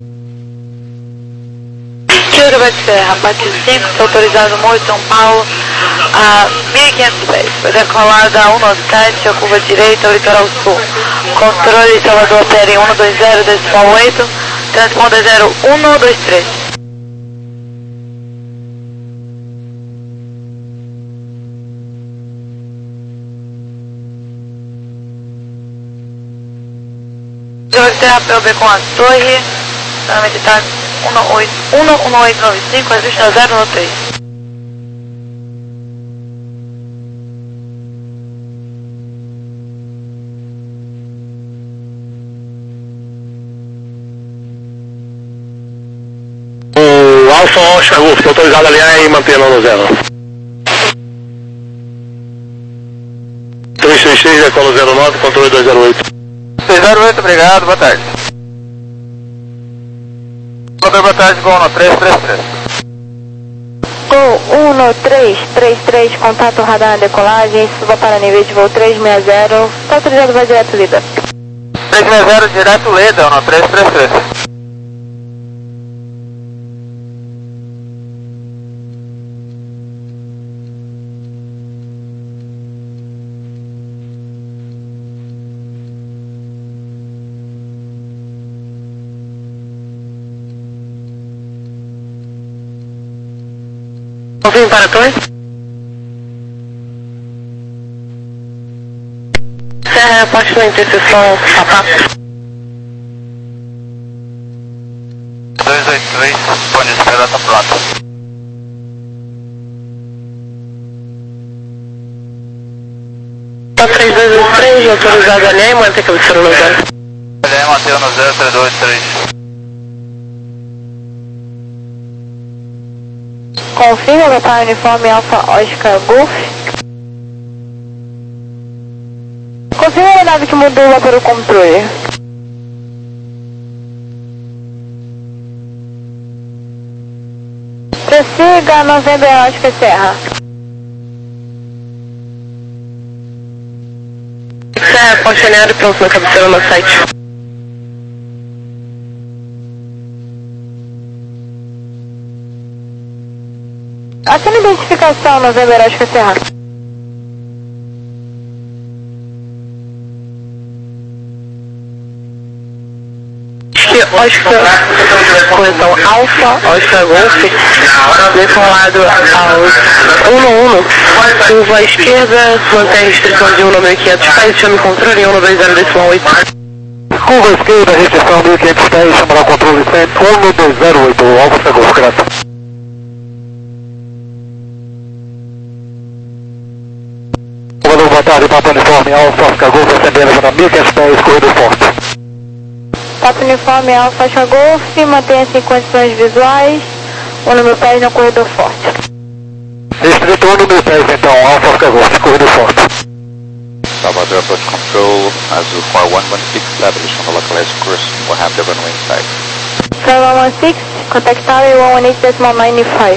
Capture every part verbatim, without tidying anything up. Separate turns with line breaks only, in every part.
Kyoto vai de Serra, Pátio cinco, está autorizado Morro de São Paulo a mil e quinhentos pés. Foi decolada cento e noventa e sete, a curva direita, ao litoral sul. Controle Salvador Pera em cento e vinte, decimal oito, transponder zero um dois três. Kyoto Serra P O B com a torre, novamente está um oito nove cinco, ajuste a zero um três.
O Alfa Oscar Golf, está autorizado a alinhar e manter no zero. três três três, decolo zero nove, controle dois zero oito.
dois zero oito, obrigado, boa tarde. Boa tarde, Gol no três três três.
Gol um três três três, contato radar na decolagem, suba para nível de voo trezentos e sessenta, está autorizado vai direto Lida.
trezentos e sessenta, direto Lida, no três três três.
Confirme para a torre. Serra, parte da interseção, sapato.
dois oito três, pode esperar, tá pronto.
três dois oito três, autorizado a alinhar e manter cabeceira no zero.
Alinhar e manter no zero três dois três.
Confirma meu pai uniforme Alfa Oscar Golf. Confirma a nave que mudou lá para o controle. Prossiga Novembro Oscar Serra. Serra, poste alinhado pronto na cabeceira no site. Assina a identificação, Novembro Oscar Serra. Oscar, correção Alfa, Oscar Golf, decolado ao um um, curva à esquerda, mantém a restrição de um mil e quinhentos pés, chame controle em um dois zero decimal oito.
Curva à esquerda, restrição mil e quinhentos pés, chama lá controle um dois zero oito, Alfa Golf, grato. Boa tarde, Papa Uniforme Alfa, Oscar Golf, recebendo para mil e quinhentos pés, corredor forte.
Papa Uniforme Alfa, Oscar Golf, mantenha-se em condições visuais, o número pés no corredor forte.
Restritor número dez, então, Alfa, Oscar Golf, corredor forte.
Salvador Approach Control, Azul four one one six, establish on the localized course, we'll have the runway inside.
four one one six, contact tower one one eight decimal nine five.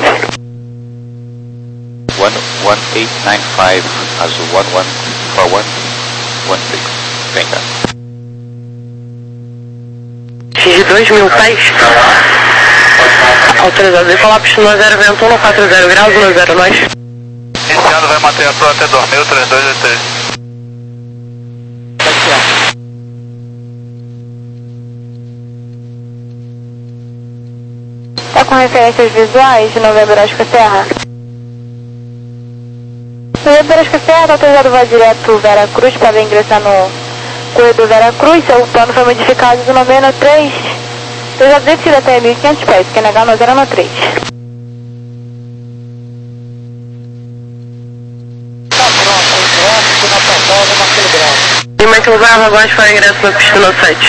one one eight nine five, Azul one one four one one six, venha.
X de dois mil pés. Autorizado de colapso no zero vento um quatro zero graus, no zero nós.
Iniciando, vai manter a pro até dormir, três dois oito três.
Está com referências visuais de Novembro Oscar Serra? Novembro Oscar Serra está autorizado vai direto Vera Cruz para ingressar no corredor Vera Cruz. Seu plano foi modificado do noventa e três. Autorizado descida até mil e quinhentos pés, que é negar no zero três.
Tá pronto, ótimo na plataforma, Marcelo Bravo.
E mais lugar, vagões para ingresso na pista no site.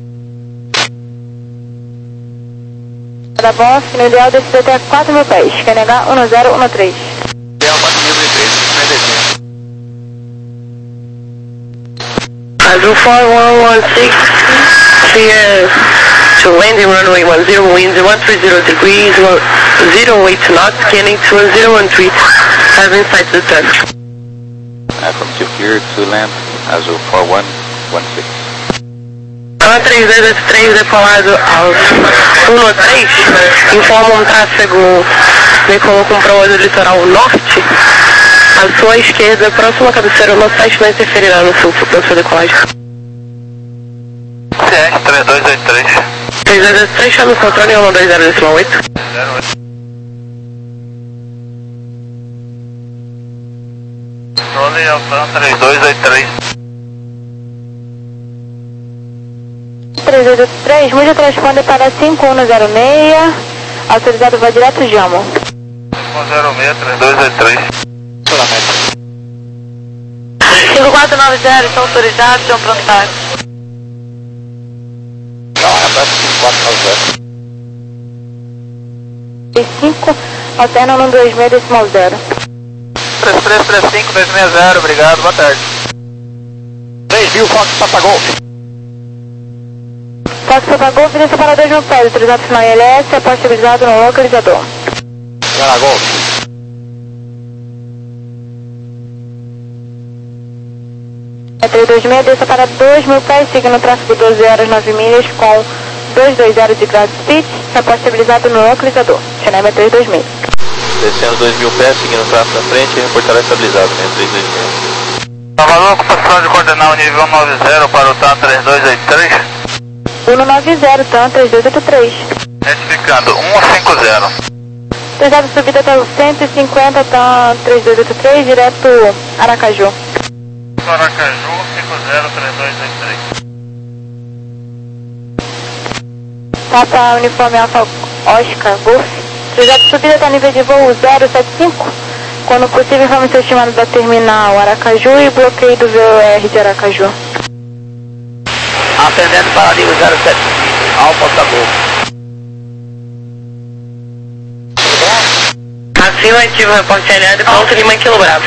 Tá bom, no ideal descida até quatro mil pés, que é negar um zero um três.
É o quatro mil e três,
Azul four one one six, clear to landing runway one zero, winds one three zero degrees, zero eight knots, scanning to one zero one three, having sight to the turn.
Uh, from two clear to land, Azul four one one six.
TAM três dois oito três decolado alto um três, informa um tráfego veiculou com prova do litoral norte, à sua esquerda, próxima à cabeceira no site, não interferirá no fluxo da sua decolagem.
C S três dois oito três.
três dois oito três, chama o controle em um dois zero oito.
Controle ao TAM três dois oito três.
três dois oito três, mude transponder para cinco um zero seis, autorizado vai direto Jamo.
um zero seis três dois oito três.
cinco quatro nove zero, estão autorizados, estão prontários.
Não, é aberto cinco quatro nove zero.
cinco, alterna no dois seis decimal zero.
três três três cinco dois seis zero, obrigado, boa tarde. três mil, Fox Papa Golf.
Fox Papa Golf, vem separar dois mil pés, autorizado final I L S, após estabilizado no localizador.
Gana Golf.
É três dois seis, desça para dois mil pés, siga no tráfego doze horas nove milhas com duzentos e vinte de ground speed, após estabilizado no localizador. Channel é três dois seis.
Descendo dois mil pés, seguindo o tráfego na frente e reportará estabilizado, né? três dois seis. Salvador, ocupação de coordenal nível nove zero para o TAM três dois oito três.
um nove zero, TAM três dois oito três.
Retificando, um cinco zero.
Pesado subida até o cento e cinquenta, TAM três dois oito três, direto Aracaju.
Aracaju, cinco zero três dois oito três.
Papa Uniforme Alfa Oscar Golf. Projeto subida até nível de voo zero sete cinco. Quando possível, informação estimada da terminal Aracaju e bloqueio do V O R de Aracaju.
Ascendendo para nível zero sete cinco, Alfa Oscar Golf.
Acima, ativo o reporte aéreo, ponto Lima Quilo Bravo.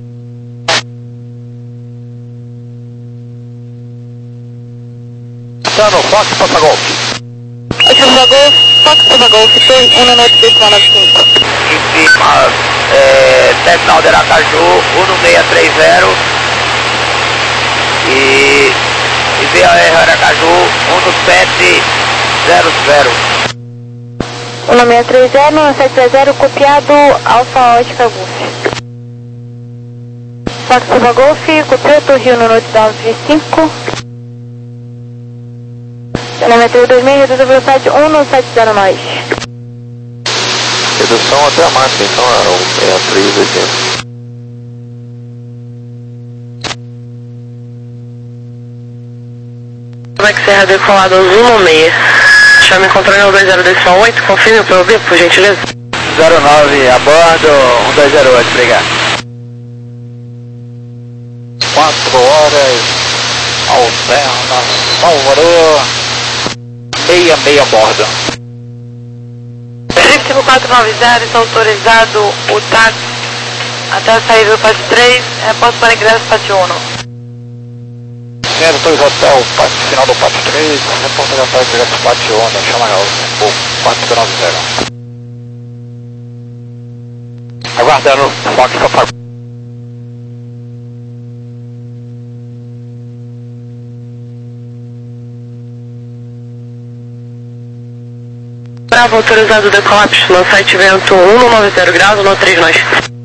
Sano, Fox Papa Golf.
Ativo Papa Golf, Fox Papa Golf, um noite decimal nove cinco.
Em cima, é, terminal de Aracaju, um seis três zero. E, e V O R Aracaju, um sete zero zero.
um seis três zero, um sete três zero, copiado Alfa Oscar Golf. Fox Papa Golf, copiou Torrio no noite nove cinco. Channel três dois seis, reduz a velocidade um sete zero nós.
Redução até a máxima, então é o sessenta e três oitenta.
Como é que Serra decolado aos um seis? Chame controle no dois zero oito, confirme o P O B, por gentileza.
zero nove, a bordo, um dois zero oito, obrigado. quatro horas, alterna, Salvador, meia, meia bordo.
cinco quatro nove zero, está autorizado o táxi até a saída do pátio três, reposto para ingresso pátio um.
Senhor dois Hotel, pátio, final do pátio três, reporta de atrás direto pátio um, chama o quatro nove zero. Aguardando, Fox Papa.
Bravo, autorizado o decolapso no site vento um nove zero graus, no três nós.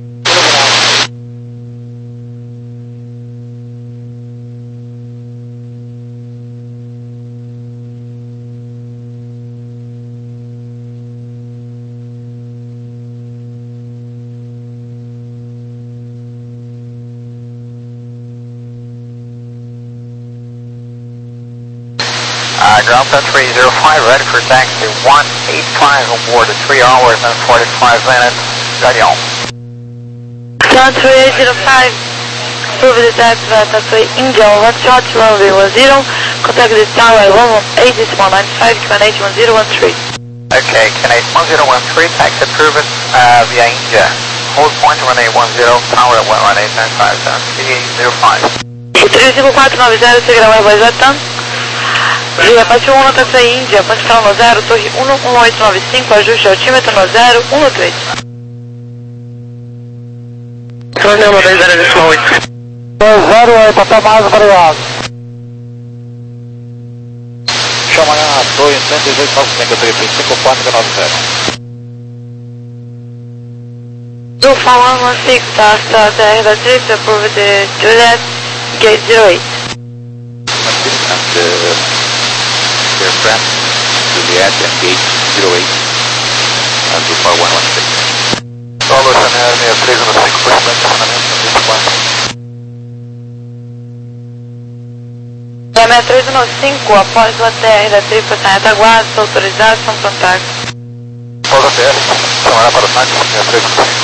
Uh, ground set three zero five, ready for taxi one eight five on board at three hours and forty-five minutes. Gagnon.
Ground three eight zero five, approve the taxi at Taipei India, one shot runway one zero, contact the tower one eight decimal nine five, Canadian one zero one three.
Okay, Canadian one zero one three, taxi approved uh, via India. Hold point one eight one zero, tower at one eight nine five, three eight zero five.
três cinco quatro nove zero, seguirá o Airbus Latam. Via Pátio um, nota Índia, Pátio final no zero, torre um um oito nove cinco, ajuste altímetro no zero um três. Torre um dois zero decimal oito.
dois zero oito, até mais, obrigado.
Boeing cento e dezoito, Tango três três cinco, quatro nove zero.
Zulfa one one six, after the Air Trip, approve the Juliet, gate zero eight.
And the aircraft, Juliet and gate zero eight, and Zulfa one one six. Solo Chanel sessenta e três no cinco, por cento de estacionamento no vinte e quatro.
sessenta e três no cinco, após o A T R da tripla sem retaguarda, está autorizado, são contato.
Após a T R, chamará para o táxi, sessenta e três no cinco.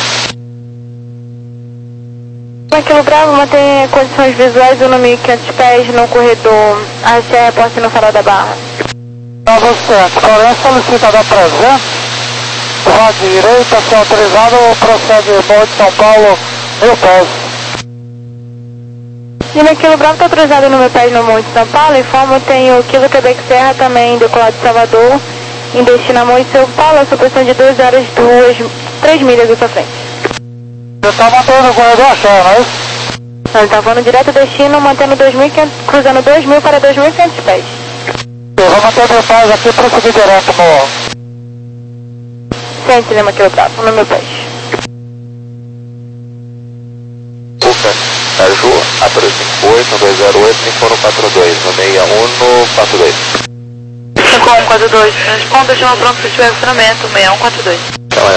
Aquilo Bravo mantém condições visuais do mil e quinhentos pés no corredor A C R poste no farol da Barra.
Bravo sete, Floresta solicitada presente, vá direita, se autorizado, procede Morro de São Paulo, mil pés.
E naquilo Bravo está autorizado no meu pés no Monte de São Paulo, informo tem o Kilo Quebec Serra também decolado de Salvador, em destino a Monte de São Paulo, a supressão de duas horas, duas, três milhas à sua frente.
Você está mantendo o corredor achando, não é isso?
Ele está voando direto destino, mantendo dois mil e quinhentos, cruzando dois mil para dois mil e quinhentos pés.
Eu vou manter meu pés aqui para seguir direto no...
Sente, Lima Kilo Bravo, no meu pés.
Ufa, Caju, A três cinco oito, dois zero oito, cinco um quatro dois, no seis um quatro dois.
cinco um quatro dois, responda, chama pronto se tiver funcionamento, seis um quatro dois.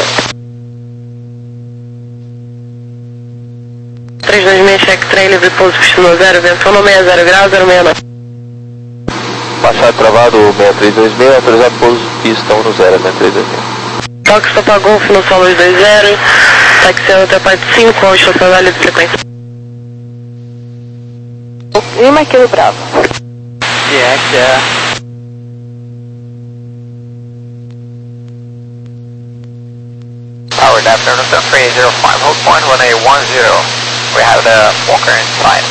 três dois seis, check trem, livre pouso, pistolou zero, vento no sessenta graus, zero seis nove.
Baixado travado seis três dois seis, autorizado pouso, pista um no zero, seis três dois seis.
Toque Sapa Golf no solo dois dois zero, táxi até a parte cinco, ao estacionar livre frequência.
Lima Kilo Bravo.
Yeah, yeah. Tower Dapper, three zero five, hold point one eight one zero. We have the Walker inside.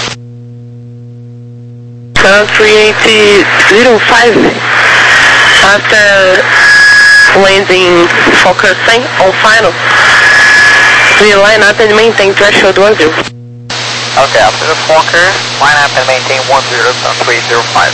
Uh, three eighty zero five, after landing Fokker cem on final, we line up and maintain threshold one zero.
Okay, after the Fokker, line up and maintain one zero, three zero five.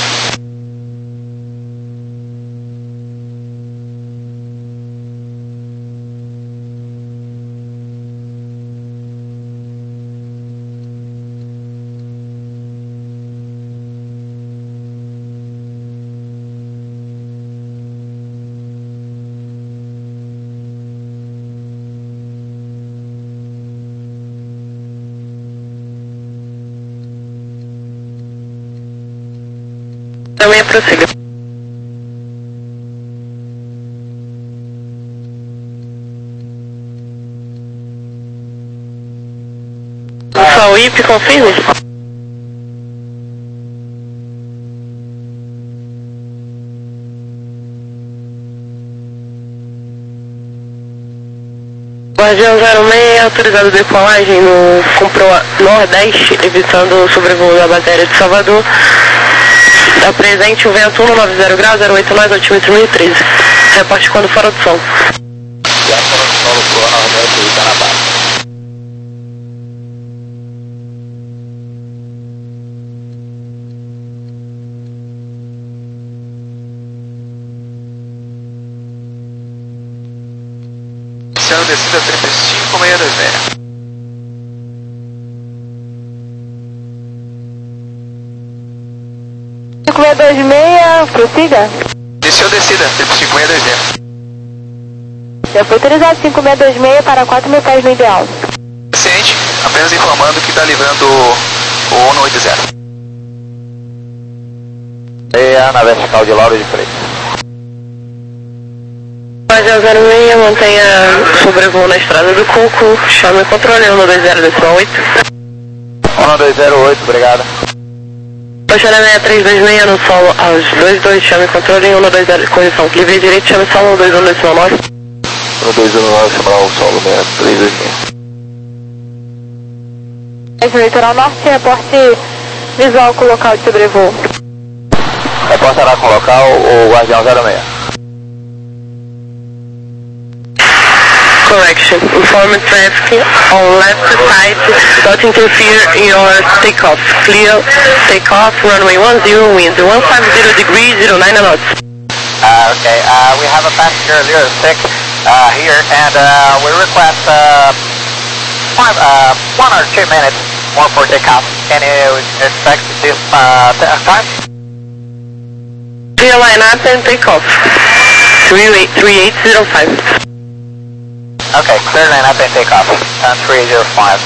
Também prossiga. Só o I P confirme? Guardião zero seis, autorizado decolagem no Comprou Nordeste, evitando o sobrevoo da bateria de Salvador. Apresente o vento um nove zero graus, zero oito nove, altímetro mil e treze. Reporte quando fora do sol.
Já fora do solo pro Nordeste e Canadá. Iniciando descida trinta e cinco, seis dois seis.
cinco seis dois seis, prossiga.
Iniciou descida, trinta e cinco, seis dois seis.
Já foi autorizado cinco seis dois seis para quatro mil pés no ideal.
Ciente, apenas informando que está livrando o um oito zero. Meia na vertical de Lauro de Freitas.
Guardião zero seis, mantenha sobrevoo na estrada do Coco, chame o controle um dois zero oito.
um dois zero oito, obrigado.
Baixada seis três dois seis no solo aos dois dois, chame controle um dois zero, correção, livre direito, chame solo um dois um dois nove.
um dois um nove, chamará o solo seis três dois seis.
No litoral norte, reporte visual com o local de sobrevoo.
Reportará com o local o Guardião zero seis.
Correction. Inform traffic on left side, not interfere in your takeoff. Clear takeoff, runway one zero, wind one five zero degrees, zero nine knots.
Okay, uh, we have a passenger zero six uh, here, and uh, we request uh, five, uh, one or two minutes more for takeoff. Can you expect this uh, time?
Clear line up and take off. three eight zero five.
Okay, clear line up and take off. Uh, three eight zero five.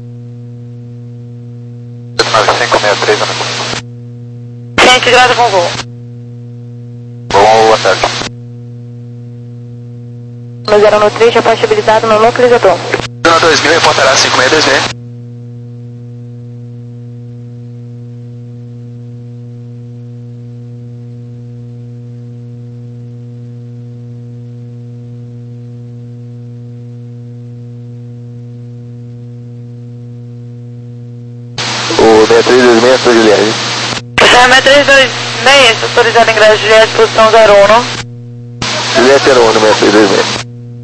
Gente, grada com voo.
Boa tarde.
No zero um três, após estabilizado no localizador.
zero dois mil, reportará cinco seis dois seis. O seis três dois seis, sou Juliette.
seis três dois seis, autorizado em ingresso Juliette, posição zero um.
Juliette zero um, seis três dois seis.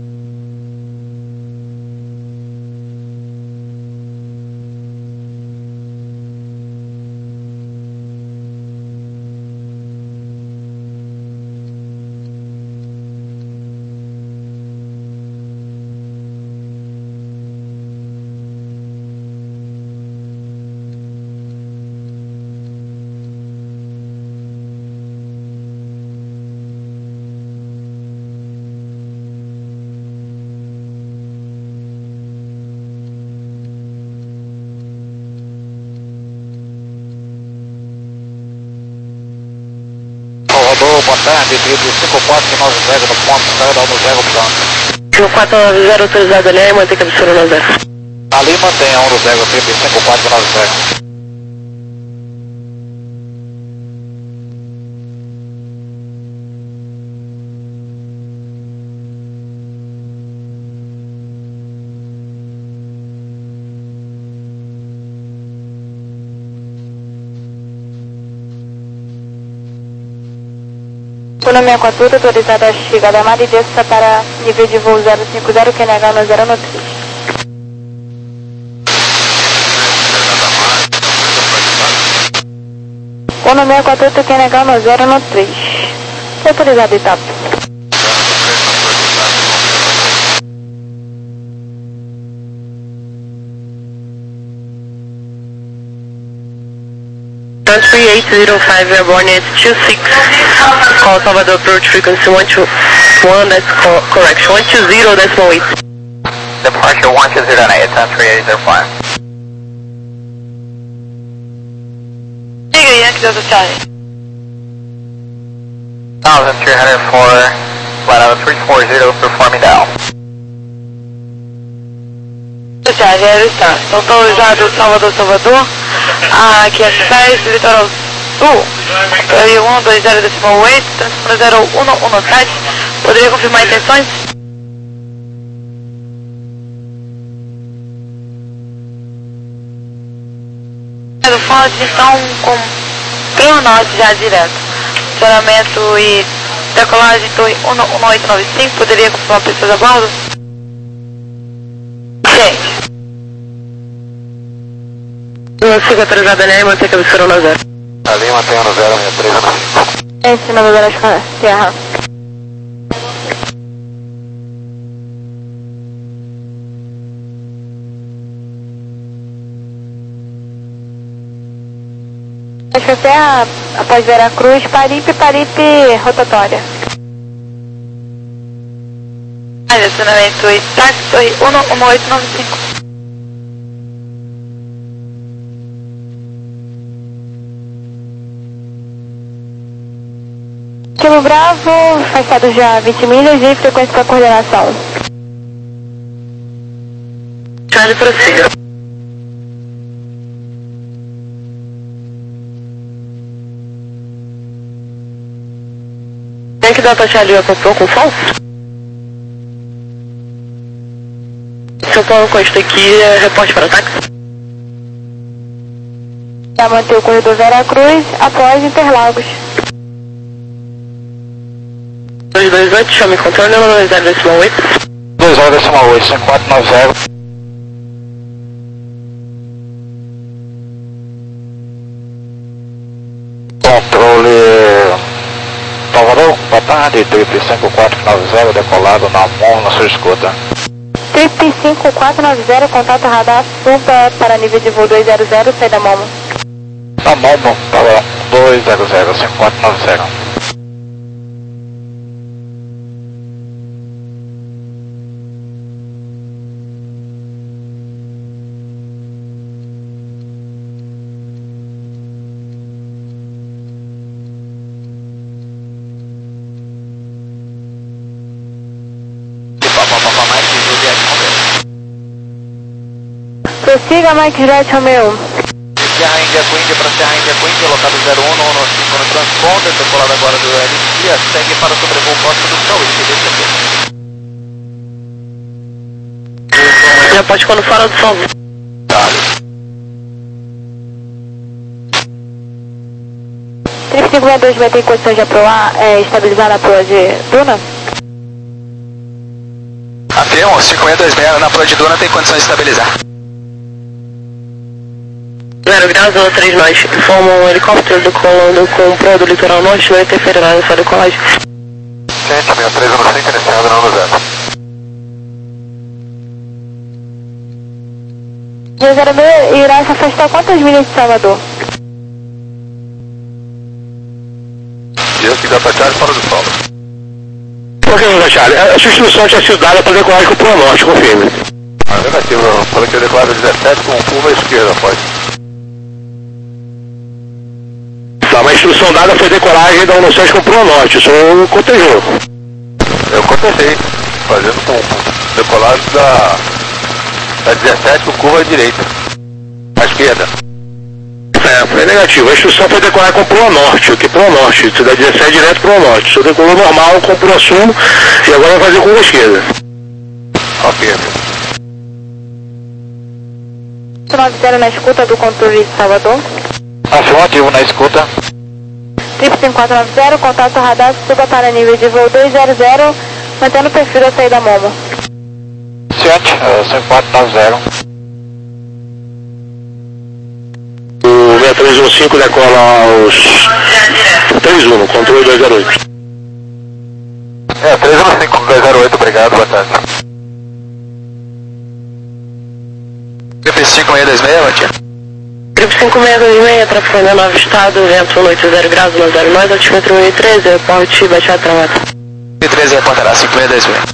Boa tarde, Pedro cinco quatro nove zero no ponto, saída no zero plano.
cinco quatro nove zero autorizado ali, mantém captura no zero.
Ali mantenha um no zero, Pedro cinco quatro nove zero.
Pula sessenta e quatro, autorizada a chegada amada e desça para nível de voo zero cinco zero, Q N H no zero um três. Pula sessenta e quatro, Q N H no zero um três. Autorizada a etapa.
three eight zero five, airborne at two six. Call Salvador approach frequency one two one, that's co correction, one two zero decimal eight.
Departure one two zero eight, three eight zero five.
Diga aí, Yankee Delta Charlie.
one thousand three hundred four, flight level three four zero, performing down.
Charlie, Aero Star. Então, autorizado Salvador, Salvador. Aqui é seis, litoral sul. um dois zero decimal oito, transpondendo zero um um sete. Poderia confirmar intenções? Do Fonte, então, com cronote já direto. Funcionamento e decolagem torre um oito nove cinco. Poderia confirmar pessoas a bordo? Sim.
Não fica autorizado ali, mantém captura no zero.
Ali mantenha no zero seis três um cinco.
Esse navegador na terra. Acho que a após Veracruz, Paripe, Paripe, rotatória.
Direcionamento e táxi, torre um oito nove cinco.
Kilo Bravo, afastado já vinte milhas e frequência para coordenação.
Charlie, prossiga. Tem que dar pra Charlie apontou com falso? São Paulo Costa aqui, é reporte para táxi.
Já manteve o corredor Veracruz após Interlagos.
dois dois oito, chame controle, dois zero decimal oito.
dois zero decimal oito, cinco quatro nove zero. Controle Salvador, boa tarde. Charlie, triple cinco quatro nove zero, decolado na mão na sua escuta.
Triple cinco quatro nove zero, contato radar, suba para nível de voo dois zero zero, sai da Momo.
Na Momo, para dois zero zero, cinco quatro nove zero.
Prossiga, Mike Juliette Romeo.
Serra Índia Queen para Serra Índia Queen, locado zero um nove cinco no transponder, decolado agora do L C, segue para o sobrevoo próximo do Chau,
Já pode quando fora do sol.
Triple cinco seis dois vai ter condições de aprovar, é, estabilizar na proa de Duna?
Afirmo, cinco seis dois seis na proa de Duna tem condições de estabilizar.
Zero graus, zero três nós. Informa um helicóptero decolando com o proa do litoral norte, não interferir nessa decolagem.
Gente, seis três um cinco, iniciando no zero.
G zero B irá se afastar quantas milhas de Salvador?
Eu que dá para Charlie fora do solo.
Ok, Charlie, a sua instrução tinha sido dada para decolar com o Pro Norte, confirme.
Ah, negativo, eu falei que eu declaro dezessete com curva à esquerda, pode.
Tá, mas a instrução dada foi decolagem da um nove sete com o Pro Norte, o senhor cotejou.
Eu cotejei, fazendo com decolagem da, da dezessete com curva à direita, à esquerda.
É, foi negativo. A instrução foi decolar com o Pro Norte, o que Pro Norte, isso dá dezessete direto Pro Norte. O senhor decolou normal com o Pro Sul e agora vai fazer curva à esquerda.
Ok.
nove zero na escuta do controle de Salvador.
Afirmativo na escuta.
Triple cinco quatro nove zero, contato radar, suba para nível de voo dois zero zero, mantendo o perfil da saída Momo.
Ciente, cinco quatro nove zero.
O seis três um cinco decola aos três um, controle dois zero oito.
É, três um cinco dois zero oito, obrigado, boa tarde. Triple cinco seis dois seis, Batia.
Triple cinco seis dois seis, trafegando nove estado, vento oito zero graus, no zero mais, altímetro um treze, aporte, baixar travada.
um treze, apontará, cinco seis dois seis.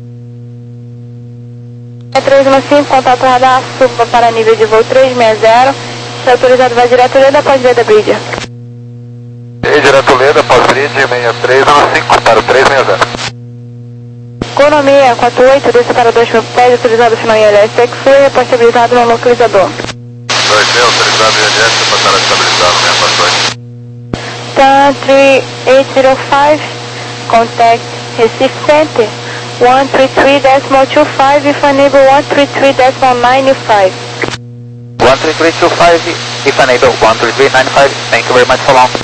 seis três um cinco, contato radar, suba para nível de voo três seis zero, está autorizado, vai direto Leda após Leda Bridge.
E direto Leda, pós-bridge, seis três um cinco para o três seis zero.
Economia quatro oito, desça para dois mil pés, autorizado final I L S, X-Ray, após estabilizado no localizador.
dois mil, autorizado I L S, passará estabilizado, né, passou.
Tan three eight zero five, contact Recife Center, one three three decimal two five, if unable one three three decimal nine five.
one three three two five, if unable one three three nine five, thank you very much for long.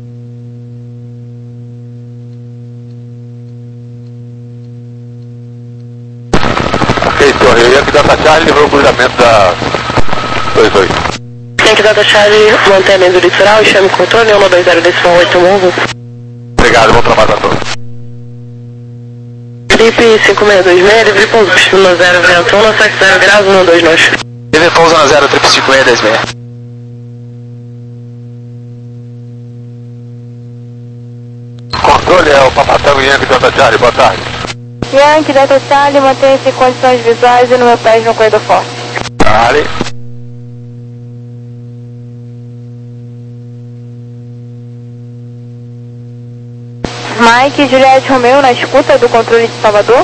Ok, senhor, eu ia que dar pra Charlie, livrou o cruzamento da dois dois.
Tem que dar Charlie, manter a do litoral, chame o controle, um dois zero decimal oito Movo.
Obrigado, bom trabalho a todos.
Triple cinco seis dois seis, livre pouso, no zero, vento um, sete zero graus, um dois nós.
Livre pouso na zero, triple cinco seis dois seis. Controle é o Papatango Yankee Delta Charlie, boa tarde.
Yankee Delta Charlie, mantenha-se em condições visuais e no meu pés no corredor forte.
Charlie.
Mike Juliette Romeo na escuta do controle de Salvador.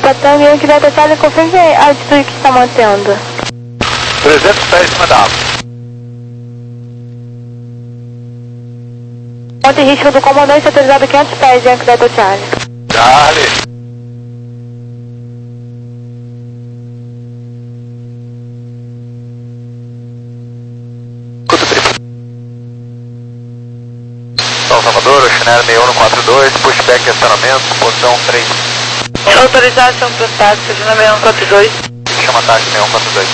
Patão, Yankee Delta Charlie, confirme a altitude que está mantendo.
trezentos pés em cima da água.
Ponto de risco do comandante autorizado quinhentos pés, Yankee Delta Charlie.
Charlie. São Salvador, Oceanário seis um quatro dois, pushback acionamento, posição três.
Autorização para o táxi, Oceanário seis um quatro dois.
Chama táxi seis um quatro dois.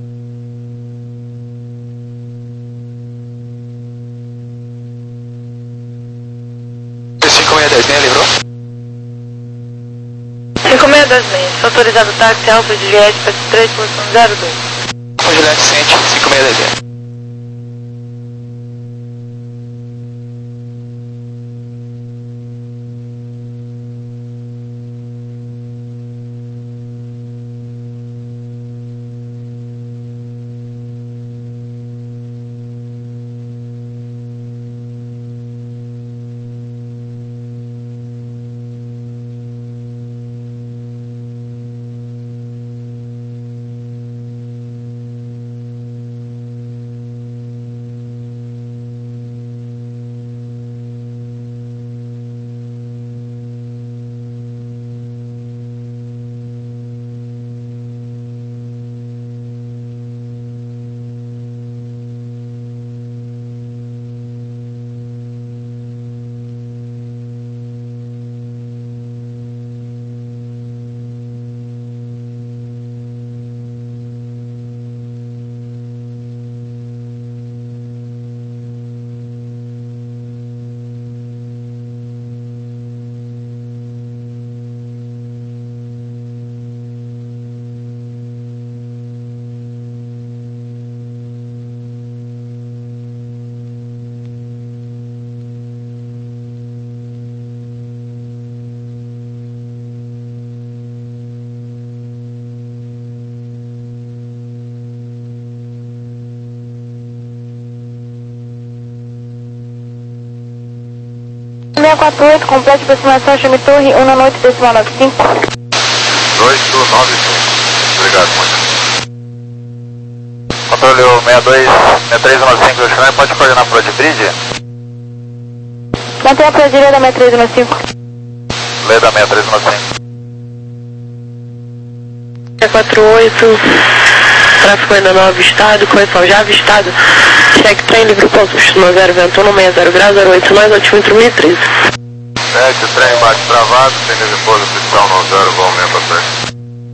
cinco seis dez, meia livrou?
cinco seis dez milhas, autorizado táxi Alfa Juliette para três, posição zero dois.
O Juliette Sente, cinco seis dez meia.
seis quatro oito, complete aproximação, chame torre, um na noite, decimal nove cinco.
oito nove cinco. Obrigado, muito. Controle seis dois, seis três um cinco, Oceanário, pode coordenar para o Adbridge?
Mantenha a prodigíria da seis três um cinco.
Lê da seis três um cinco.
seis quatro oito, tráfego ainda não avistado, correção já avistado. Cheque trem livre pouso, no zero vento um, seis zero grau, zero oito nove, altímetro mil e treze.
Sete, trem bate travado, tem livre pouso oficial no zero, vou aumenta três.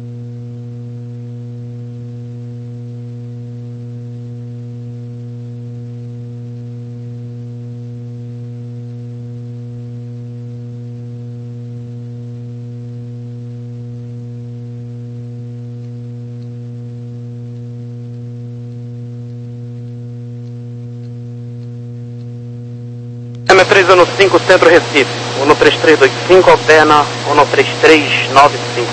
M três um cinco, Centro Recife, um três três dois cinco, alterna um três três nove cinco.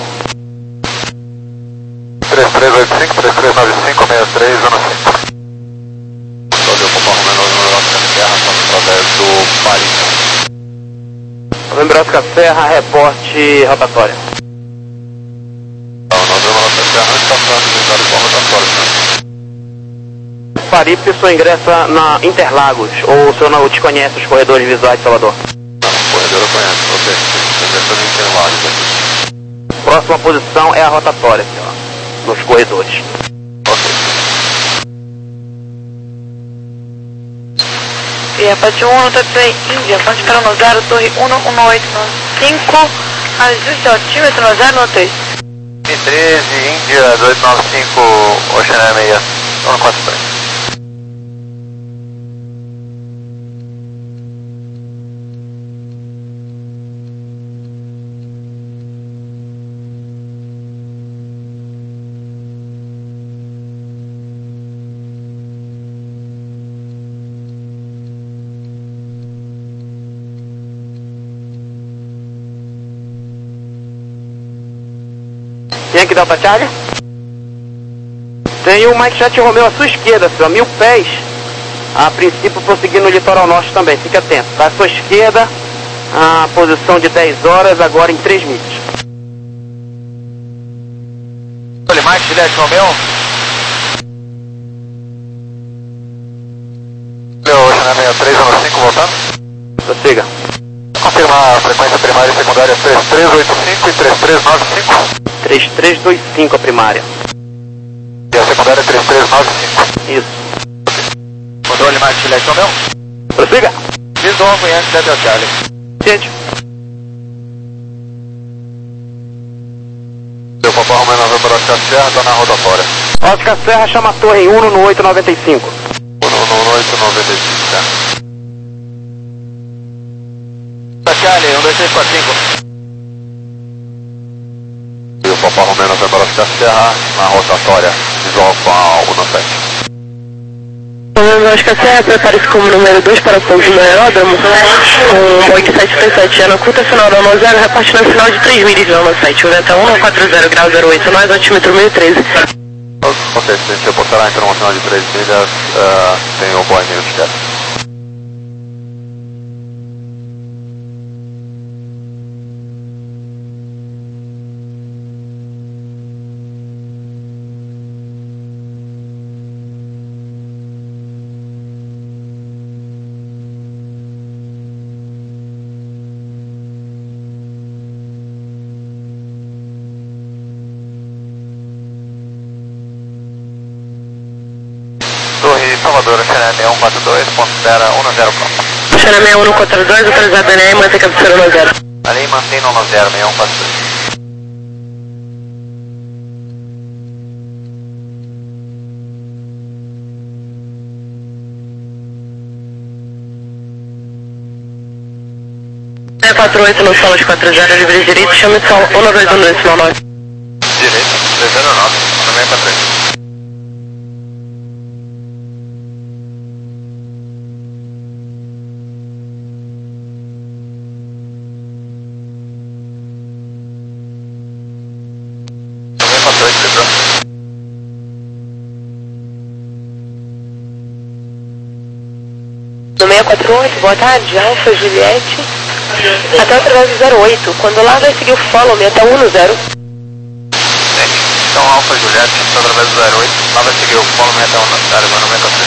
três três oito cinco, três três nove cinco, seis três um cinco. Só deu para o menor no nosso terra, através do Paris.
Lembrosca Serra, reporte rotatório.
Não, nós vamos nossa terra, não está falando de dados com rotatório.
Faripe, o senhor ingressa na Interlagos, ou o senhor não desconhece os corredores visuais de Salvador?
Não, o corredor eu conheço, ok. Ingressando em Interlagos aqui.
Próxima posição é a rotatória, senhor, nos corredores.
Ok.
E a parte um, nota três, Índia, ponte para no zero, torre um um oito cinco, ajuste altímetro no zero três.
treze, Índia, dois nove cinco, Oceanário seis um quatro três.
Yankee Delta Charlie? Tem o Mike Chat Romeo à sua esquerda, senhor, mil pés. A princípio prosseguir no litoral norte também, fique atento. Tá à sua esquerda, a posição de dez horas, agora em três milhas.
Juliette Romeo. Ocean sessenta e três um cinco voltando.
Prossiga.
Confirmar a frequência primária e secundária três três oito cinco e três três nove cinco.
três três dois cinco a primária.
E a secundária três três nove cinco.
Isso.
Controle mais Juliette Romeo.
Prossiga.
Visão Yankee Delta Charlie.
Gente.
Deu Papa Romeo November Oscar Serra, estou na rotatória.
Oscar Serra chama a torre em um no oito noventa e cinco.
um no oito noventa e cinco, tá? Charlie, um dois três quatro cinco. Deu Papa Romeo November Oscar Serra, na rotatória. Visual com a um no sete.
Acho que a Serra prepare-se como número dois para pouso no aeródromo, com Boeing sete três sete já na curta final da zero, reparte na final de três milhas no sete, o vento é um quatro zero grau zero oito, nós altímetro mil e treze.
Ok, se a gente reportar então uma final de três milhas, uh, tem o Boeing mil e sete. Torre Salvador, China seis um quatro dois, ponto zero um zero pronto.
China seis um quatro dois, autorizado N A e mantém captura um zero.
Ali mantém no zero, seis um quatro dois.
seis quatro oito no solo quatro zero, livre direito, chame sol um dois um dois, final nove.
Direito, três zero nove, seis quatro três.
No seis quatro oito, boa tarde, Alfa Juliette, até através do zero oito, quando lá vai seguir o follow-me até um no zero.
Então Alfa Juliette, através do zero oito, lá vai seguir o follow-me até um no zero, mas no seis quatro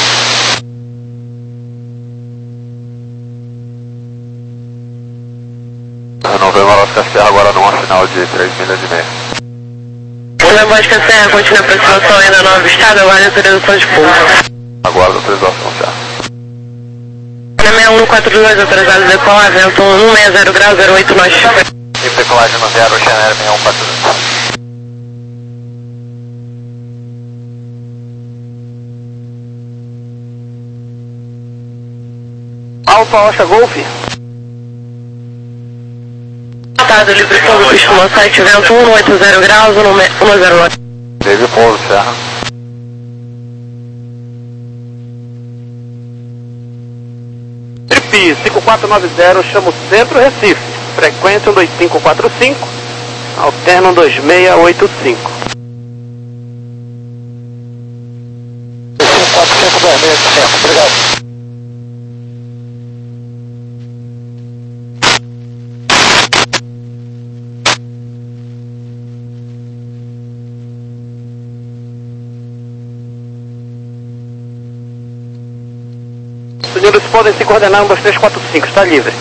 três. Renovemos a Oscar Serra agora numa final de três milhas e meia.
November Oscar Serra, continua a aproximação ainda no avistado, aguarde a autorização de pouso.
Aguardo a autorização, Serra.
seis um quatro dois, autorizado decolar, vento um seis zero grau zero oito, nós.
E decolagem no zero, Channel seis um quatro dois.
Alfa Oscar Golf.
Tratado, livre pouso, pista no site, vento um oito zero graus, um zero nove.
Teve pouso, Serra.
Trip cinco quatro nove zero, chama o centro Recife. Frequência um dois cinco quatro cinco, alterna um dois seis oito cinco.
cinco quatro cinco dois seis oito cinco, obrigado.
Os unidades podem se coordenar um dois três quatro cinco, está livre.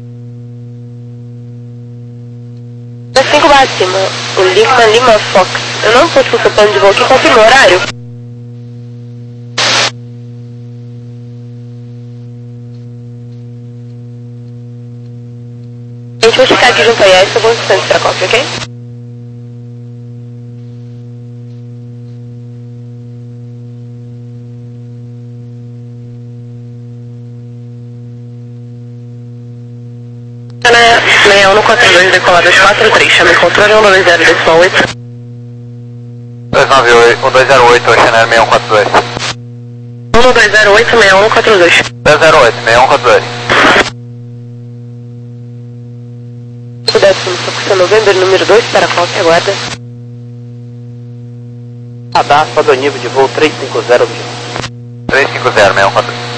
cinco para cima, o Lincoln Lima Fox. Eu não posso o seu plano de voo aqui, confirma o horário. A gente vai ficar aqui junto a I A S, alguns instantes para cópia, ok? seis um quatro dois, decoladas quatro três, chame controle um dois zero decimal oito.
dois nove oito, um dois zero oito, Channel seis um quatro dois.
um dois zero oito, seis um quatro dois.
dois zero oito, seis um quatro dois.
O décimo, Fox November, número dois, para cópia, aguarda.
Radar, padronivo de voo três cinco zero.
três cinco zero, seis um quatro dois.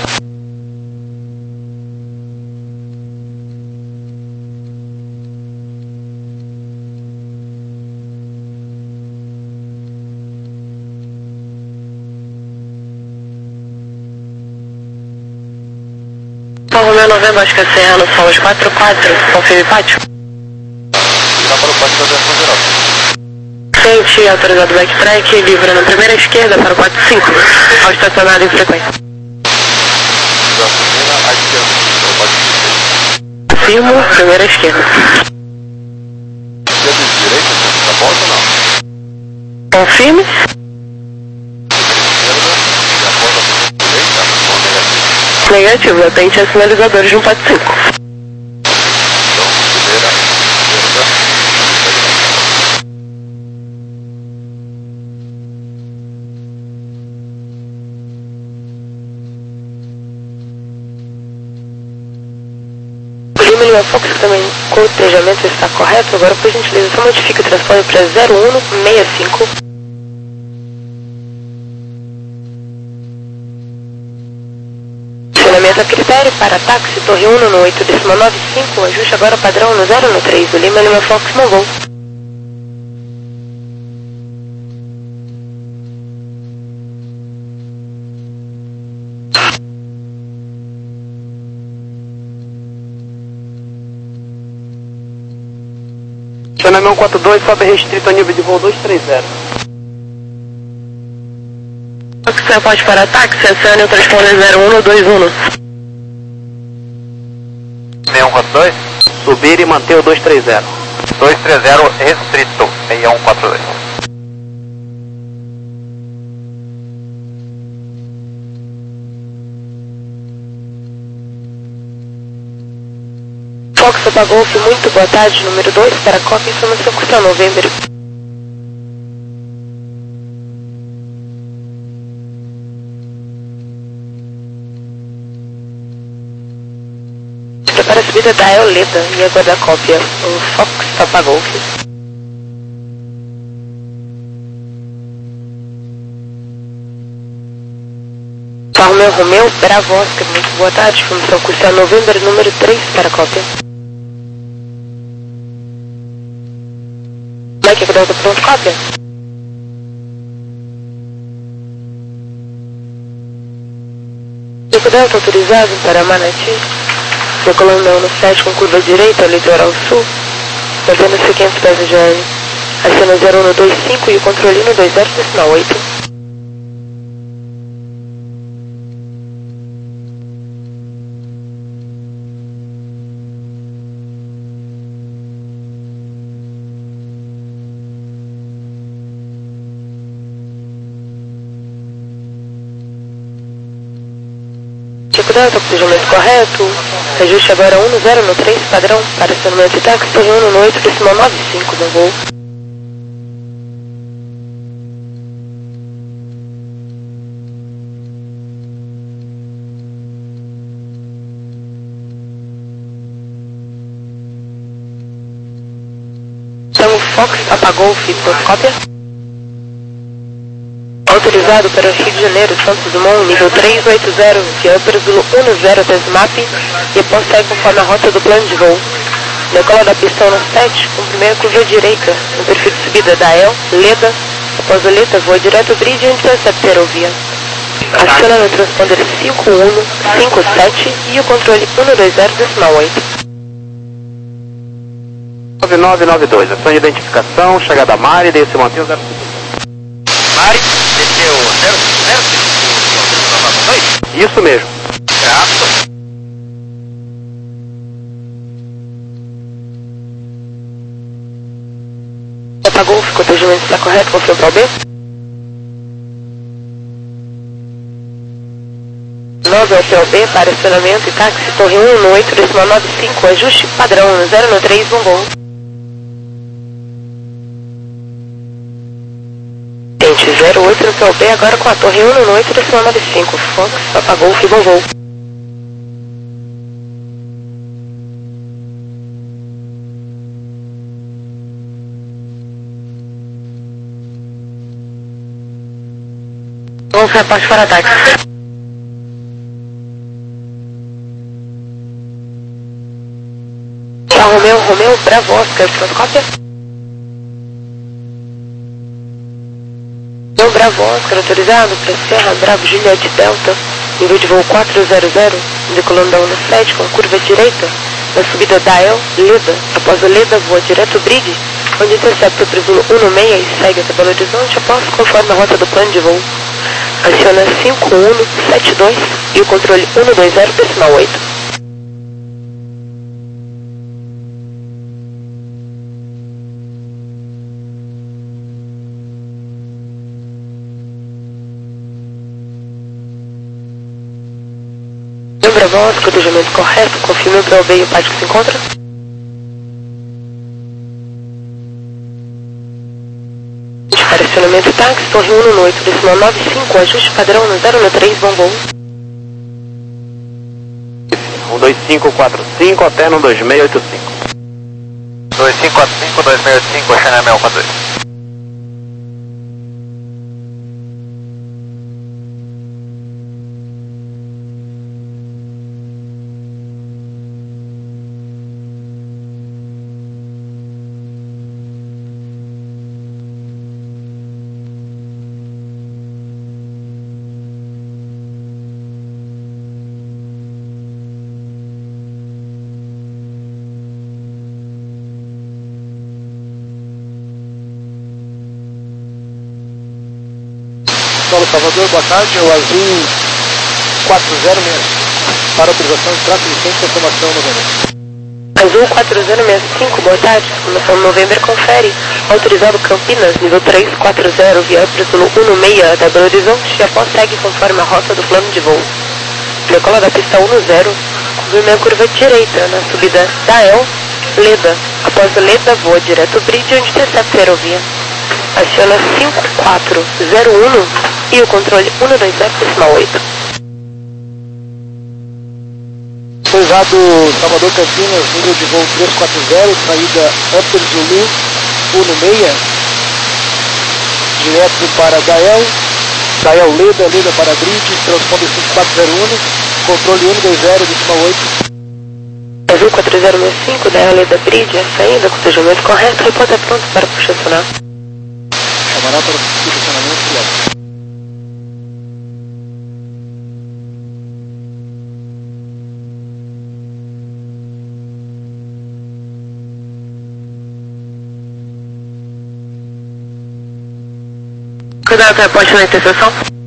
Romeu Novembro, acho que é Serra no Solos quatro quatro, confirme pátio.
Está para o pátio da aviação geral.
Frente, autorizado backtrack, livre na primeira esquerda para o quatro cinco, ao estacionado em frequência.
Da primeira à esquerda, para o pátio.
Firmo, primeira esquerda.
Esquerda e direita, na volta ou não?
Confirme.
Esquerda, e a volta para a direita, ou negativo?
Negativo, atente a sinalizadores no quatro cinco.
Então, primeira, esquerda,
Lima Lima Fox, também o cotejamento está correto. Agora, por gentileza, só modifique o transponder para zero um seis cinco. Funcionamento a critério para táxi, Torre um no oito nove cinco, ajuste agora padrão no zero três, do Lima Lima Fox Mongol.
Funcionamento um quatro dois, sobe restrito a nível de voo dois três zero.
Você pode para táxi, acione o transponder zero um dois um.
seis um quatro dois,
Subir e manter o dois três zero.
dois três zero restrito, seis um quatro dois.
Fox Papa Golf, muito boa tarde, número dois, para cópia, informação custa novembro. Prepara a subida da Eoleda e aguarda a cópia, o Fox Papa Golf. Romeu Romeu, Bravo Oscar, muito boa tarde, informação custa novembro, número três, para cópia. Mike Delta, pronto, cópia. Mike Delta autorizado para Manati, decolando no sete com curva direita ao litoral sul, mantendo-se quinhentos pés de G N. Acena zero um dois cinco e o controle no dois zero decimal oito. Delta, procedimento correto. Ajuste agora um zero três, padrão, para acionamento de táxi, Torre um no oito, decimal nove cinco do voo. Então, Fox apagou o fito, cópia. Autorizado para Rio de Janeiro, Santos Dumont, nível três oito zero, via Pérgulo um zero até Smap, e após sair conforme a rota do plano de voo. Decola da pista no sete, com primeira curva direita, no perfil de subida da El, Leda, após a Leda, voa direto bridge e intercepta a aerovia. Aciona no transponder cinco um cinco sete e o controle um dois zero decimal oito.
nove nove nove dois, ação de identificação, chegada a Mari, desce manter o zero cinco.
Mari, esse é o zero cinco zero,
Isso mesmo.
graças.
Apagou, o cotejamento está correto, confirma para o B? nove até o B, para acionamento e táxi, Torre um no oito decimal nove cinco, ajuste padrão no zero três, Mongol. zero oito no P O B, agora com a Torre um no oito decimal nove cinco, Fox, apagou o Fibon Voo. Vamos reparte para ataque. Tá, Romeu, Romeu, Bravo, Oscar, pronto, cópia? Bravo Oscar, autorizado para Serra, Bravo Juliette Delta, nível de voo quatrocentos, decolando da Uno sete com curva direita, na subida Dial, Leda, após o Leda voa direto Bridge, onde intercepta o tribunal um seis e segue até Belo Horizonte após conforme a rota do plano de voo. Aciona cinco um sete dois e o controle um dois zero decimal oito. Lembra a voz, cotejamento correto, confirme para o veio parte que se encontra. Para acionamento táxi, torre um no oito, decimal nove cinco, ajuste padrão no zero três, bom voo.
um dois cinco quatro cinco, alterno dois seis oito cinco.
dois cinco quatro cinco, dois seis oito cinco, China Mel quatro dois.
Paulo Salvador, boa tarde, é o Azul quatro zero seis cinco, para autorização de trato de licença e formação novamente.
Azul quatro zero seis cinco, boa tarde, formação November confere, autorizado Campinas, nível três quatro zero, via pelo um seis até Belo Horizonte e após segue conforme a rota do plano de voo. Decola da pista um zero, confirme a curva direita na subida Dael, Leda, após a Leda voa direto Bridge, onde intercepta a aerovia. Aciona cinco quatro zero um e o controle um dois zero decimal oito.
Pousado Salvador Campinas, nível de voo três quatro zero, saída Upper Zulu um seis, direto para Dael, Dael Leda, Leda para Bridge, transponder cinco quatro zero um, controle um dois zero decimal oito.
Azul quatro zero seis cinco, Dael Leda Bridge, a saída, cotejamento correto, reporta pronto para posicionar.
Chamará para o posicionamento piloto.
Cuidado, reporte na interseção.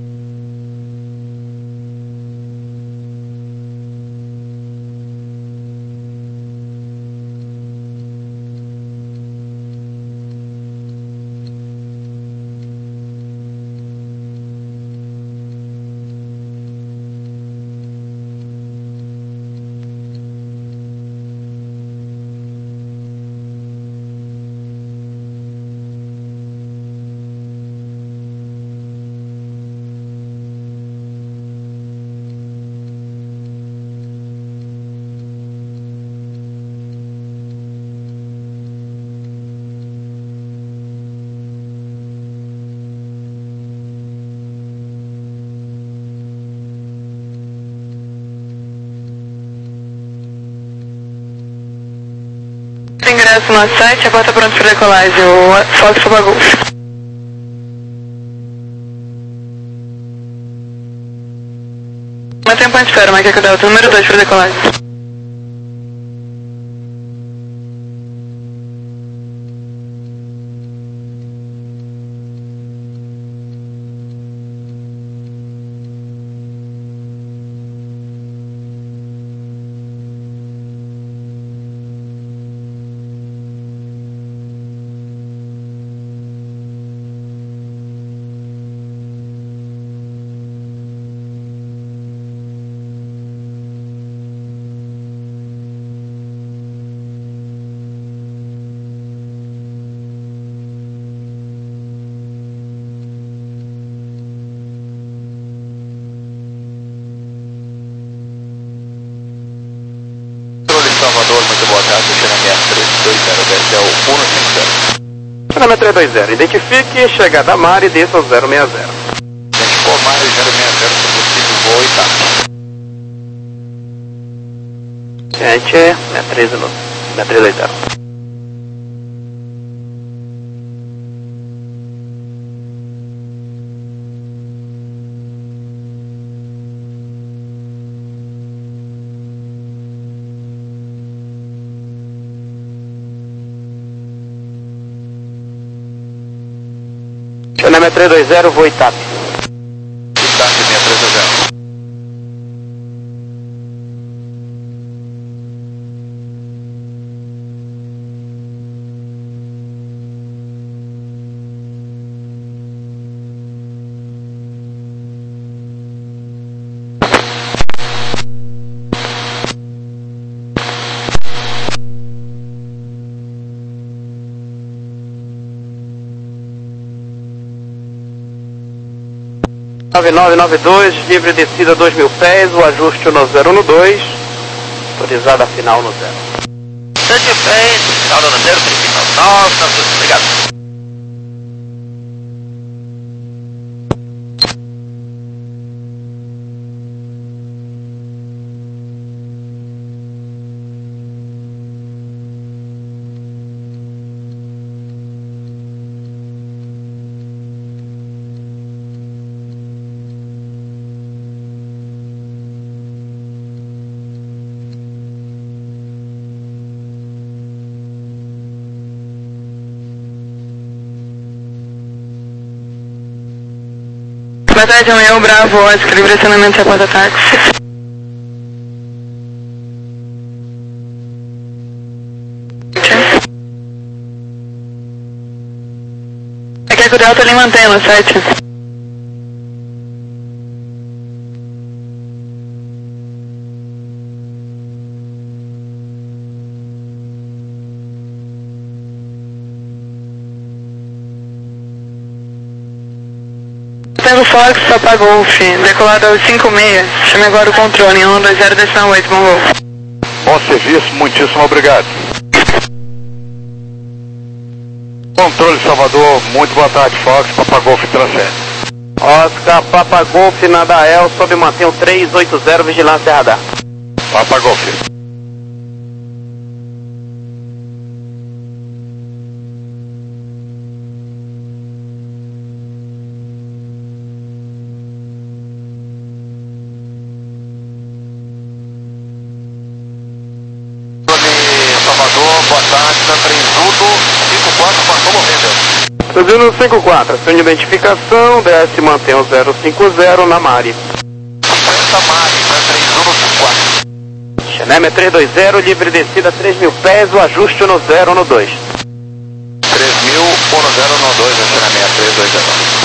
Ingresso no site, a porta pronta para decolagem, o Fox Papa Golf. Mantém ponto de espera, Mike Delta, número dois para decolagem.
Salvador, muito boa tarde, China M S três dois zero, desce ao um cinco zero.
China três dois zero, identifique, chegada a mar e desça ao zero seis zero.
Identificou mar e zero seis zero, se possível, voo e táxi.
Gente, seis três no seis três dois zero. seis três dois zero, voo Itap.
Itap seis três dois zero.
nove nove nove dois, livre descida dois mil pés, o ajuste no zero no dois, autorizada final no zero.
dois mil pés, final no zero, final nove, nove dois, obrigado.
Boa tarde, amanhã o Bravo, Oscar, livre acionamento, reporta táxi. Aqui é que o Delta ele mantém no site. Pelo Fox, Papa Golf, decolado aos cinco seis, chame agora o controle, um dois zero, decisão oito, bom voo.
Bom serviço, muitíssimo obrigado. Controle Salvador, muito boa tarde, Fox, Papa Golf transcende.
Oscar, Papa Golf, Nadael, sob mantenha três oito zero, vigilância radar.
Papa Golf. Boa tarde, da Trenzudo, cinco quatro, passou morrendo.
Trezudo cinco quatro, ação de identificação, D S mantém o zero cinco zero na Mari.
cinquenta Mari, da Trenzudo cinco quatro.
Xenem três dois zero, livre descida três mil pés, o ajuste no zero no dois.
três mil, no zero no dois, Xenem três dois zero.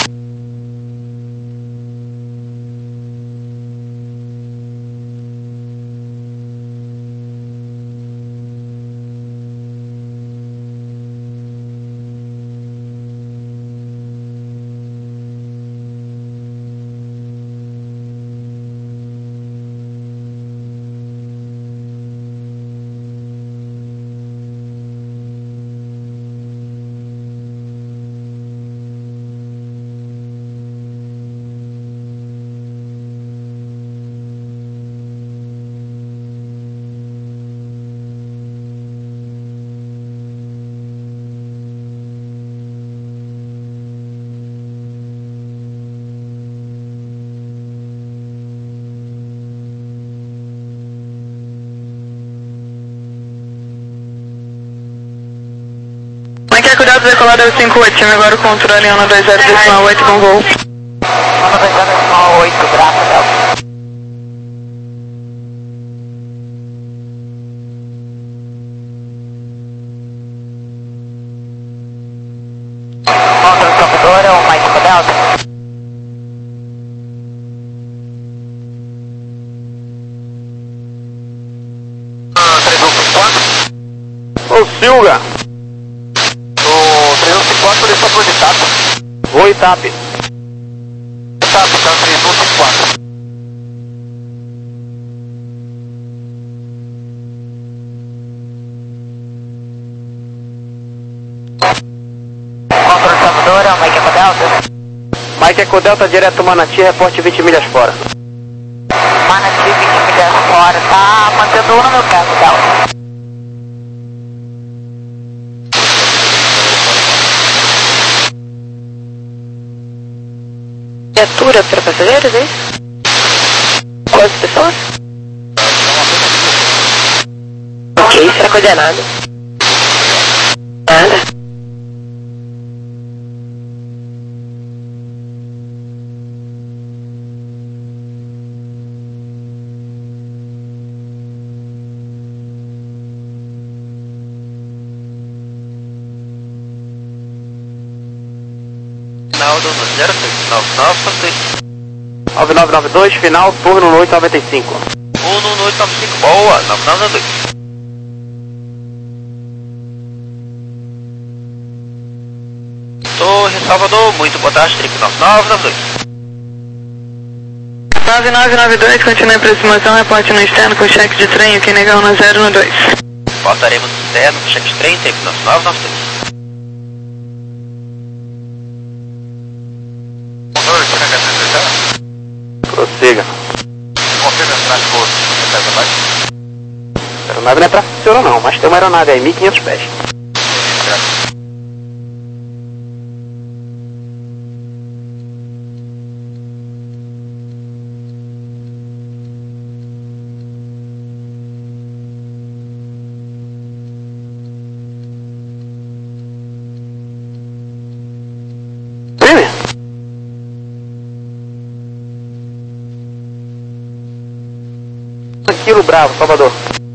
Aqui é cuidado decolado aos cinco oito, chame agora o controle, um dois zero, decisão oito, bom voo.
um dois zero, decisão oito, Bravo, Delta. Contra o Salvador, é o Mike Delta.
três um cinco quatro.
Ô Silga!
O três um cinco quatro, ele está por Itap.
Voo Itap.
Itap, tá três um cinco quatro.
Contra o Salvador, é o Mike Delta.
Mike Eco Delta, direto Manati, reporte vinte milhas fora.
Manati, vinte milhas fora, tá mantendo um no meu caso, Delta. Viatura para passageiros, é isso? Quantas pessoas? Ok, será coordenado. Nada.
zero seis nove nove nove dois.
nove nove nove dois, final, turno no oito nove cinco.
Turno no oito nove cinco, boa, nove nove nove dois. Torre Salvador, muito boa tarde, trip nove nove nove dois.
nove nove nove dois, continua em aproximação, reporte no externo com cheque de trem, quem negar no zero no dois.
Voltaremos no externo com cheque de trem, trip nove nove nove dois. Controle, você quer dizer?
Prossiga.
Confirma o tráfego reserva abaixo.
A aeronave não é pra senhora não, mas tem uma aeronave aí, mil e quinhentos pés. Firme? Quilo Bravo, Salvador.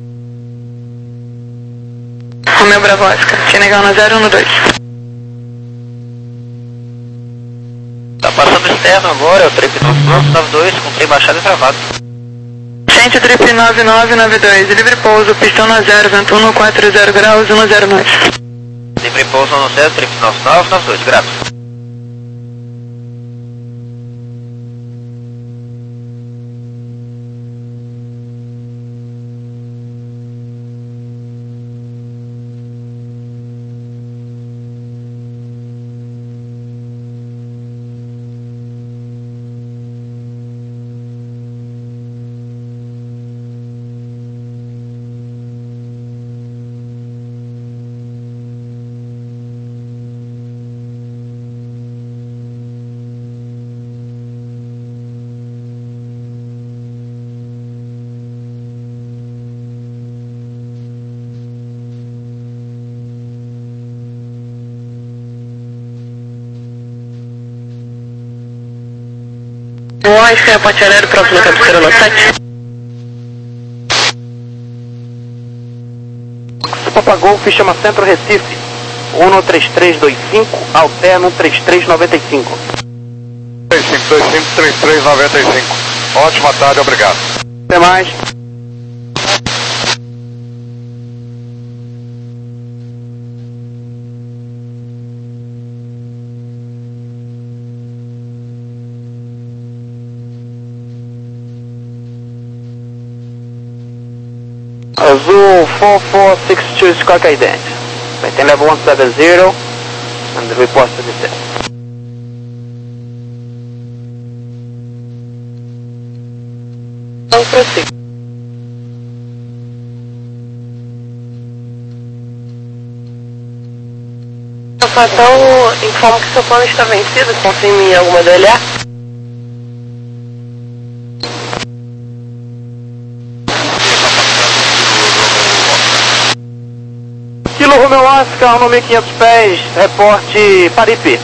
Romeu Bravo Oscar, quem negar no zero no dois.
Tá passando externo agora, é o trip nove nove nove dois, com trem baixado e travado.
Gente, trip nove nove nove dois, livre pouso, pistão no zero, vento um quatro zero graus, um zero nove.
Livre pouso no zero, trip nove nove nove dois, graves.
Oscar, reporte aéreo, próximo cabeceira no sete.
Papa Golf chama Centro Recife. um três três dois cinco, alterno três três nove cinco.
três cinco dois cinco, três três nove cinco. Ótima tarde, obrigado.
Até mais. Azul four four six two Squawk Ident. Maintain level one seven zero and report to descent.
Então prossiga. Então, informo que seu plano está vencido, confirme em alguma D L A.
Kilo Romeo Oscar, no mil e quinhentos pés, reporte Paripe.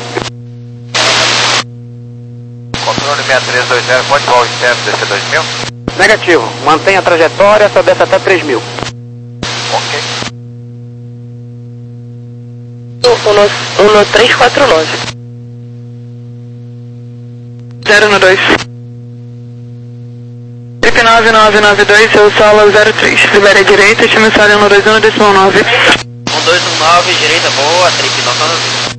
Controle seis três dois zero, pode voar externo D C dois mil?
Negativo, mantenha a trajetória, só desce até três mil.
Ok.
um no três quatro nove. zero no dois. Trip nove nove nove dois, seu solo zero três. Libera a direita, chame o solo um dois um, decimal nove.
um dois um nove, direita boa, trip nove nove.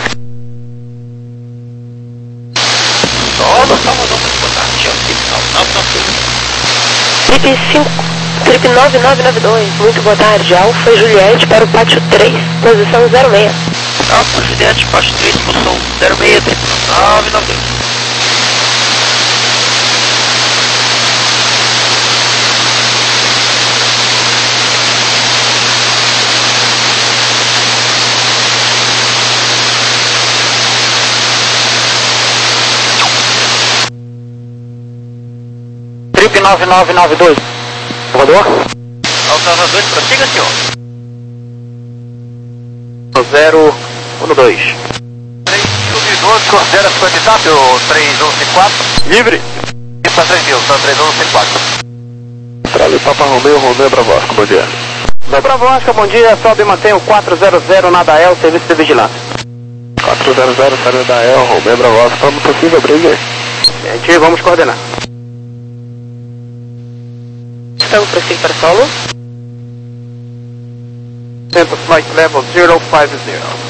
Só no Salvador, muito boa tarde, trip nove nove nove dois.
Trip cinco, trip nove nove nove dois, muito boa tarde, Alfa Juliette para o pátio três, posição zero seis.
Alfa Juliette, pátio três, posição zero seis, trip nove nove dois.
Trip nove nove nove dois. Salvador?
Alfa nove dois, prossiga, senhor.
zero um dois.
três um doze, considera sua etapa, o três um cinco quatro.
Livre.
Isso, três mil, são três um cinco quatro.
Central Papa Romeu, Romeu Bravo Oscar, bom dia.
Romeu Bravo Oscar, bom dia, sobe e mantém o quatro zero zero, nada é o serviço de vigilância.
quatro
quatro zero zero, saída da El, membro vosso, estamos possível, briga. Gente, vamos coordenar.
Estamos prosseguindo para solo.
Center flight level zero five zero.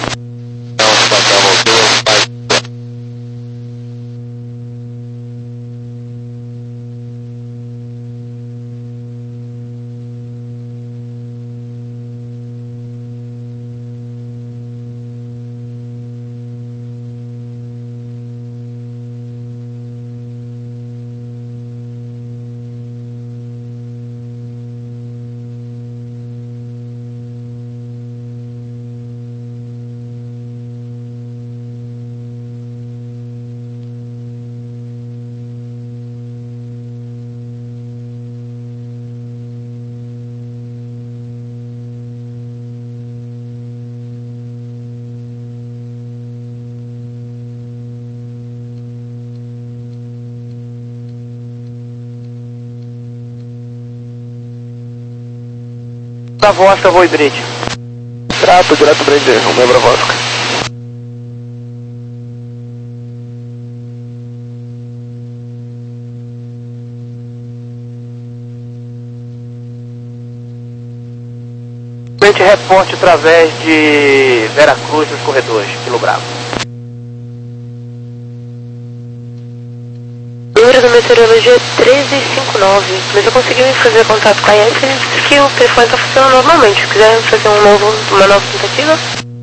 Da Vosca, voo híbrido. Trato, direto Brande, um membro Vosca. Reporte através de Veracruz nos corredores, Kilo Bravo.
Número da meteorologia treze cinquenta e nove, mas eu consegui fazer contato com a I S e ele disse que o telefone está funcionando normalmente. Se quiser fazer um novo, uma nova tentativa.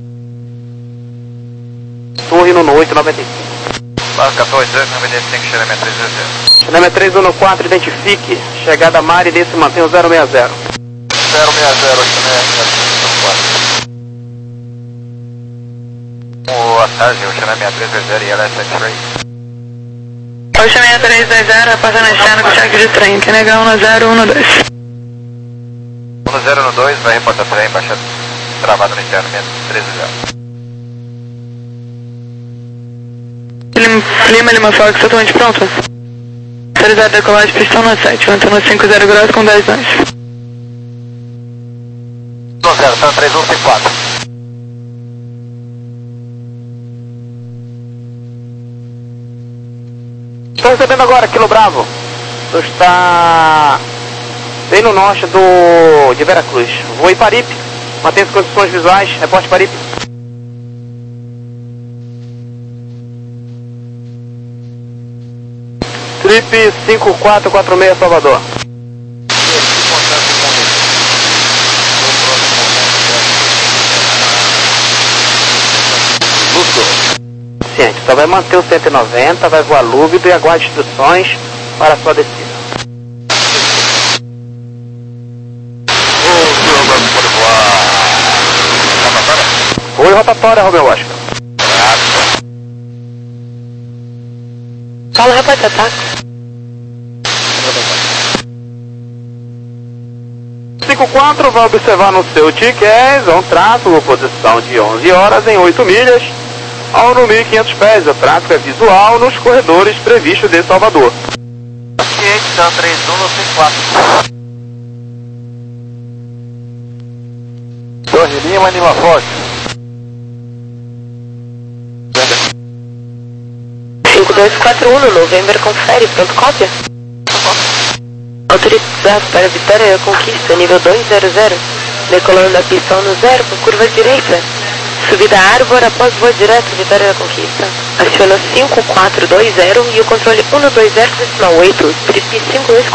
Torre no oito noventa e cinco.
Barca dois dois noventa e cinco, Xeremia três zero.
Xeremia três um quatro, identifique. Chegada a Mari, desse mantenha o zero seis zero.
zero seis zero, Xeremia quatro. O Assage, o Xeremia três dois zero e L S X-Ray.
Ocean seis três dois zero, passando externo com cheque de trem, que negar um zero um dois.
um zero um dois, vai reportar trem, baixa travado no externo, três zero.
Lima, Lima Fox, totalmente pronto. Autorizado decolagem, pistão no sete, mantendo cinquenta graus com dez nós.
um zero, tá três um cinco quatro.
Estou recebendo agora, Kilo Bravo. Está bem no norte do de Veracruz. Vou em Paripe. Mantém as condições visuais. Reporte Paripe. Trip cinco quatro quatro seis, Salvador. Ciente, só vai manter o cento e noventa, vai voar lúbido e aguarde instruções para a sua descida. Oi, rotatória, Romeu Oscar.
Fala, repete ataque.
cinco quatro vai observar no seu ticket um tráfego com posição de onze horas em oito milhas. Ao no mil e quinhentos pés, o tráfego é visual nos corredores previstos de Salvador.
Ok, então três um no cinco quatro. Torre Lima, Lima Fox.
cinco dois quatro um no November, confere, pronto, cópia. Autorizado para Vitória Conquista, nível dois zero zero. Decolando da pista no zero, com curva direita. Subida Árbor após voo direto, Vitória da Conquista. Aciona cinco quatro dois zero e o controle um dois zero, decimal oito, trip cinco dois